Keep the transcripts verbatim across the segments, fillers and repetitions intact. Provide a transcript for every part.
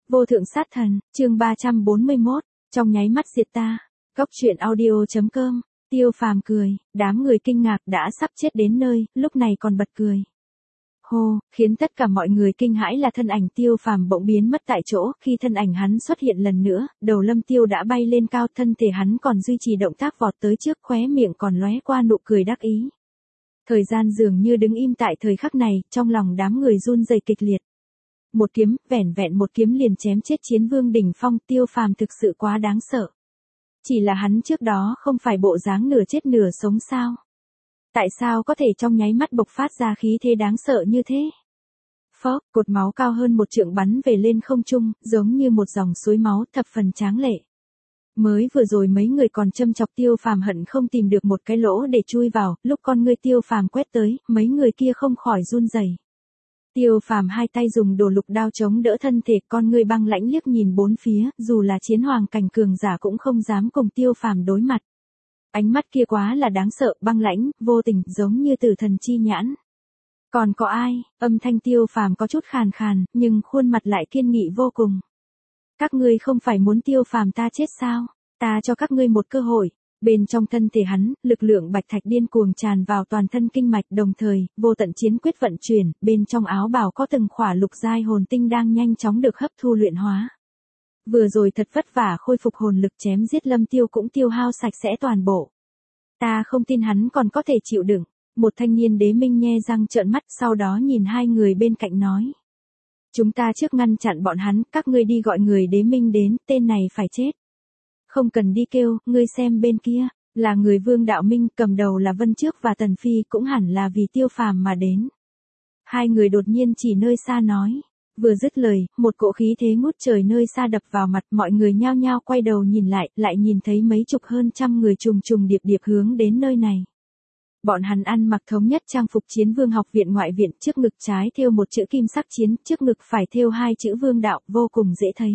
Vô thượng sát thần, chương ba trăm bốn mươi mốt, trong nháy mắt diệt ta. Cốc truyện audio chấm com. Tiêu Phàm cười, đám người kinh ngạc đã sắp chết đến nơi, lúc này còn bật cười. Hô, khiến tất cả mọi người kinh hãi là thân ảnh Tiêu Phàm bỗng biến mất tại chỗ, khi thân ảnh hắn xuất hiện lần nữa, đầu Lâm Tiêu đã bay lên cao, thân thể hắn còn duy trì động tác vọt tới trước, khóe miệng còn lóe qua nụ cười đắc ý. Thời gian dường như đứng im tại thời khắc này, trong lòng đám người run rẩy kịch liệt. Một kiếm, vẻn vẹn một kiếm liền chém chết chiến vương đỉnh phong, Tiêu Phàm thực sự quá đáng sợ. Chỉ là hắn trước đó không phải bộ dáng nửa chết nửa sống sao? Tại sao có thể trong nháy mắt bộc phát ra khí thế đáng sợ như thế? Phốc, cột máu cao hơn một trượng bắn về lên không trung, giống như một dòng suối máu thập phần tráng lệ. Mới vừa rồi mấy người còn châm chọc Tiêu Phàm hận không tìm được một cái lỗ để chui vào, lúc con ngươi Tiêu Phàm quét tới, mấy người kia không khỏi run rẩy. Tiêu Phàm hai tay dùng đồ lục đao chống đỡ thân thể, con ngươi băng lãnh liếc nhìn bốn phía, dù là chiến hoàng cảnh cường giả cũng không dám cùng Tiêu Phàm đối mặt. Ánh mắt kia quá là đáng sợ, băng lãnh, vô tình, giống như tử thần chi nhãn. Còn có ai? Âm thanh Tiêu Phàm có chút khàn khàn, nhưng khuôn mặt lại kiên nghị vô cùng. Các ngươi không phải muốn Tiêu Phàm ta chết sao? Ta cho các ngươi một cơ hội. Bên trong thân thể hắn, lực lượng bạch thạch điên cuồng tràn vào toàn thân kinh mạch, đồng thời, vô tận chiến quyết vận chuyển, bên trong áo bào có từng khỏa lục giai hồn tinh đang nhanh chóng được hấp thu luyện hóa. Vừa rồi thật vất vả khôi phục hồn lực chém giết Lâm Tiêu cũng tiêu hao sạch sẽ toàn bộ. Ta không tin hắn còn có thể chịu đựng. Một thanh niên đế minh nhe răng trợn mắt, sau đó nhìn hai người bên cạnh nói. Chúng ta trước ngăn chặn bọn hắn, các ngươi đi gọi người đế minh đến, tên này phải chết. Không cần đi kêu, ngươi xem bên kia, là người Vương Đạo Minh, cầm đầu là Vân Trước và Tần Phi, cũng hẳn là vì Tiêu Phàm mà đến. Hai người đột nhiên chỉ nơi xa nói. Vừa dứt lời, một cỗ khí thế ngút trời nơi xa đập vào mặt, mọi người nhao nhao quay đầu nhìn lại, lại nhìn thấy mấy chục hơn trăm người trùng trùng điệp điệp hướng đến nơi này. Bọn hắn ăn mặc thống nhất trang phục chiến vương học viện ngoại viện, trước ngực trái thêu một chữ kim sắc chiến, trước ngực phải thêu hai chữ vương đạo, vô cùng dễ thấy.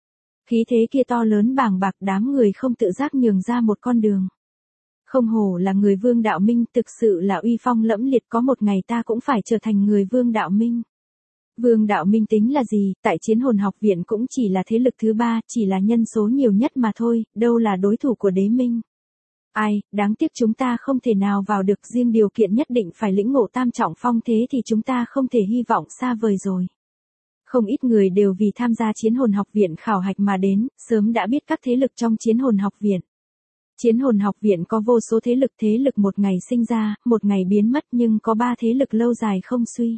Khí thế kia to lớn bàng bạc, đám người không tự giác nhường ra một con đường. Không hổ là người Vương Đạo Minh, thực sự là uy phong lẫm liệt, có một ngày ta cũng phải trở thành người Vương Đạo Minh. Vương Đạo Minh tính là gì, tại chiến hồn học viện cũng chỉ là thế lực thứ ba, chỉ là nhân số nhiều nhất mà thôi, đâu là đối thủ của đế minh. Ai, đáng tiếc chúng ta không thể nào vào được, riêng điều kiện nhất định phải lĩnh ngộ tam trọng phong thế thì chúng ta không thể hy vọng xa vời rồi. Không ít người đều vì tham gia chiến hồn học viện khảo hạch mà đến, sớm đã biết các thế lực trong chiến hồn học viện. Chiến hồn học viện có vô số thế lực, thế lực một ngày sinh ra, một ngày biến mất, nhưng có ba thế lực lâu dài không suy.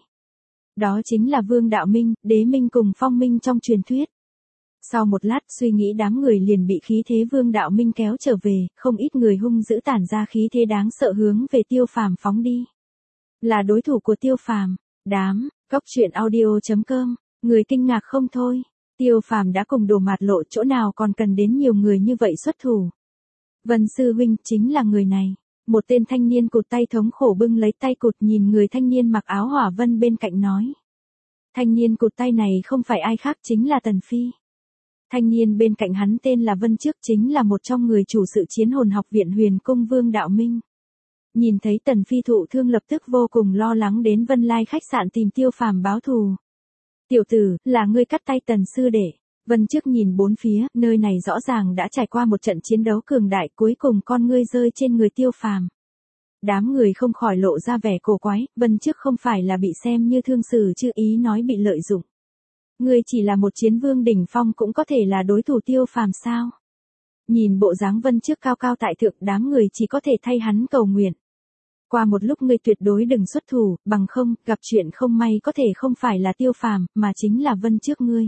Đó chính là Vương Đạo Minh, Đế Minh cùng Phong Minh trong truyền thuyết. Sau một lát suy nghĩ, đám người liền bị khí thế Vương Đạo Minh kéo trở về, không ít người hung dữ tản ra khí thế đáng sợ hướng về Tiêu Phàm phóng đi. Là đối thủ của Tiêu Phàm, đám, cốc truyện audio chấm com. Người kinh ngạc không thôi, Tiêu Phàm đã cùng Đồ Mạt Lộ, chỗ nào còn cần đến nhiều người như vậy xuất thủ. Vân sư huynh chính là người này. Một tên thanh niên cụt tay thống khổ bưng lấy tay cụt, nhìn người thanh niên mặc áo hỏa vân bên cạnh nói. Thanh niên cụt tay này không phải ai khác, chính là Tần Phi. Thanh niên bên cạnh hắn tên là Vân Trước, chính là một trong người chủ sự chiến hồn học viện Huyền Cung Vương Đạo Minh. Nhìn thấy Tần Phi thụ thương lập tức vô cùng lo lắng đến Vân Lai khách sạn tìm Tiêu Phàm báo thù. Tiểu tử, là ngươi cắt tay Tần sư đệ. Vân Trước nhìn bốn phía, nơi này rõ ràng đã trải qua một trận chiến đấu cường đại, cuối cùng con ngươi rơi trên người Tiêu Phàm. Đám người không khỏi lộ ra vẻ cổ quái, Vân Trước không phải là bị xem như thương xử chứ, ý nói bị lợi dụng. Ngươi chỉ là một chiến vương đỉnh phong cũng có thể là đối thủ Tiêu Phàm sao? Nhìn bộ dáng Vân Trước cao cao tại thượng, đám người chỉ có thể thay hắn cầu nguyện. Qua một lúc ngươi tuyệt đối đừng xuất thủ, bằng không, gặp chuyện không may có thể không phải là Tiêu Phàm, mà chính là Vân Trước ngươi.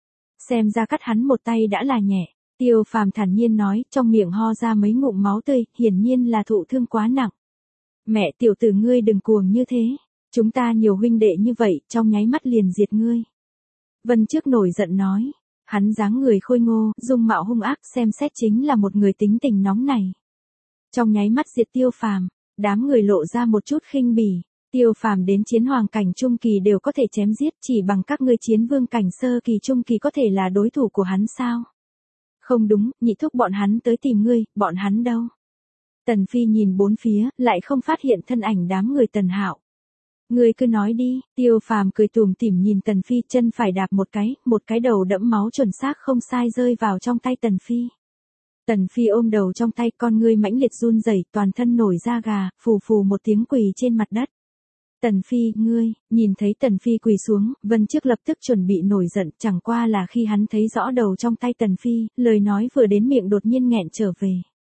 Xem ra cắt hắn một tay đã là nhẹ. Tiêu Phàm thản nhiên nói, trong miệng ho ra mấy ngụm máu tươi, hiển nhiên là thụ thương quá nặng. Mẹ, tiểu tử ngươi đừng cuồng như thế. Chúng ta nhiều huynh đệ như vậy, trong nháy mắt liền diệt ngươi. Vân Trước nổi giận nói. Hắn dáng người khôi ngô, dung mạo hung ác, xem xét chính là một người tính tình nóng này. Trong nháy mắt diệt Tiêu Phàm. Đám người lộ ra một chút khinh bỉ. Tiêu Phàm đến chiến hoàng cảnh trung kỳ đều có thể chém giết, chỉ bằng các ngươi chiến vương cảnh sơ kỳ trung kỳ có thể là đối thủ của hắn sao? Không đúng, nhị thúc bọn hắn tới tìm ngươi, bọn hắn đâu? Tần Phi nhìn bốn phía, lại không phát hiện thân ảnh đám người Tần Hạo. Ngươi cứ nói đi, Tiêu Phàm cười tủm tỉm nhìn Tần Phi, chân phải đạp một cái, một cái đầu đẫm máu chuẩn xác không sai rơi vào trong tay Tần Phi. Tần Phi ôm đầu trong tay, con ngươi mãnh liệt run rẩy, toàn thân nổi da gà, phù phù một tiếng quỳ trên mặt đất. Tần Phi, ngươi, nhìn thấy Tần Phi quỳ xuống, Vân Trước lập tức chuẩn bị nổi giận, chẳng qua là khi hắn thấy rõ đầu trong tay Tần Phi, lời nói vừa đến miệng đột nhiên nghẹn trở về.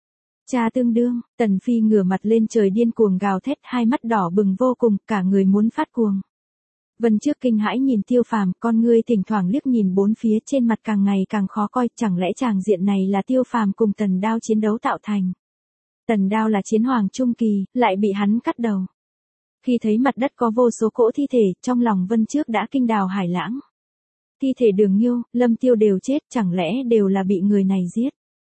Cha tương đương, Tần Phi ngửa mặt lên trời điên cuồng gào thét, hai mắt đỏ bừng vô cùng, cả người muốn phát cuồng. Vân Trước kinh hãi nhìn Tiêu Phàm, con ngươi thỉnh thoảng liếc nhìn bốn phía, trên mặt càng ngày càng khó coi, chẳng lẽ tràng diện này là Tiêu Phàm cùng Tần Đao chiến đấu tạo thành. Tần Đao là chiến hoàng trung kỳ, lại bị hắn cắt đầu. Khi thấy mặt đất có vô số cỗ thi thể, trong lòng Vân Trước đã kinh đào hải lãng. Thi thể Đường Nhiêu, Lâm Tiêu đều chết, chẳng lẽ đều là bị người này giết.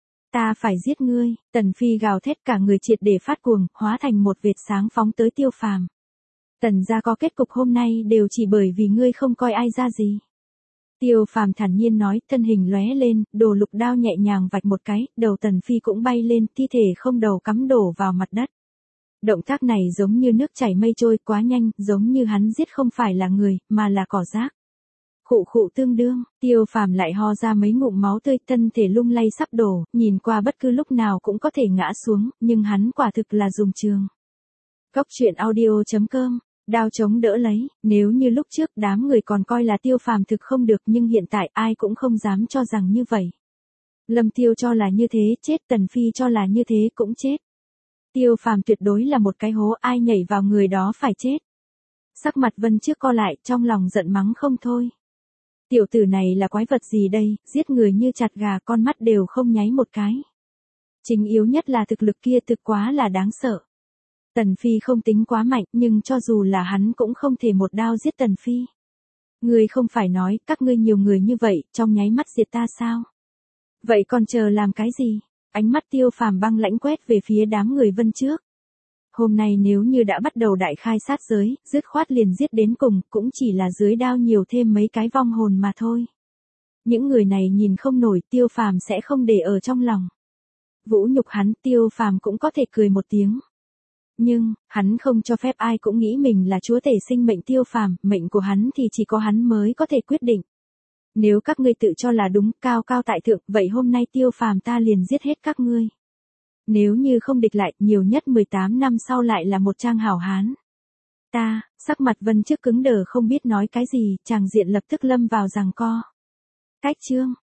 Ta phải giết ngươi, Tần Phi gào thét, cả người triệt để phát cuồng, hóa thành một vệt sáng phóng tới Tiêu Phàm. Tần gia có kết cục hôm nay đều chỉ bởi vì ngươi không coi ai ra gì. Tiêu Phàm thản nhiên nói, thân hình lóe lên, đồ lục đao nhẹ nhàng vạch một cái, đầu Tần Phi cũng bay lên, thi thể không đầu cắm đổ vào mặt đất. Động tác này giống như nước chảy mây trôi, quá nhanh, giống như hắn giết không phải là người, mà là cỏ rác. Khụ khụ tương đương, Tiêu Phàm lại ho ra mấy ngụm máu tươi, thân thể lung lay sắp đổ, nhìn qua bất cứ lúc nào cũng có thể ngã xuống, nhưng hắn quả thực là dùng trường. Cốc truyện audio chấm com, đao chống đỡ lấy, nếu như lúc trước đám người còn coi là Tiêu Phàm thực không được, nhưng hiện tại ai cũng không dám cho rằng như vậy. Lâm Tiêu cho là như thế, chết, Tần Phi cho là như thế, cũng chết. Tiêu Phàm tuyệt đối là một cái hố, ai nhảy vào người đó phải chết. Sắc mặt Vân Trước co lại, trong lòng giận mắng không thôi. Tiểu tử này là quái vật gì đây, giết người như chặt gà, con mắt đều không nháy một cái. Chính yếu nhất là thực lực kia thực quá là đáng sợ. Tần Phi không tính quá mạnh, nhưng cho dù là hắn cũng không thể một đao giết Tần Phi. Ngươi không phải nói, các ngươi nhiều người như vậy, trong nháy mắt diệt ta sao? Vậy còn chờ làm cái gì? Ánh mắt Tiêu Phàm băng lãnh quét về phía đám người Vân Trước. Hôm nay nếu như đã bắt đầu đại khai sát giới, dứt khoát liền giết đến cùng, cũng chỉ là dưới đao nhiều thêm mấy cái vong hồn mà thôi. Những người này nhìn không nổi, Tiêu Phàm sẽ không để ở trong lòng. Vũ nhục hắn, Tiêu Phàm cũng có thể cười một tiếng. Nhưng, hắn không cho phép ai cũng nghĩ mình là chúa tể sinh mệnh Tiêu Phàm, mệnh của hắn thì chỉ có hắn mới có thể quyết định. Nếu các ngươi tự cho là đúng, cao cao tại thượng, vậy hôm nay Tiêu Phàm ta liền giết hết các ngươi. Nếu như không địch lại, nhiều nhất mười tám năm sau lại là một trang hảo hán. Ta, sắc mặt Vân Trước cứng đờ không biết nói cái gì, chàng diện lập tức lâm vào giằng co. Cách chương,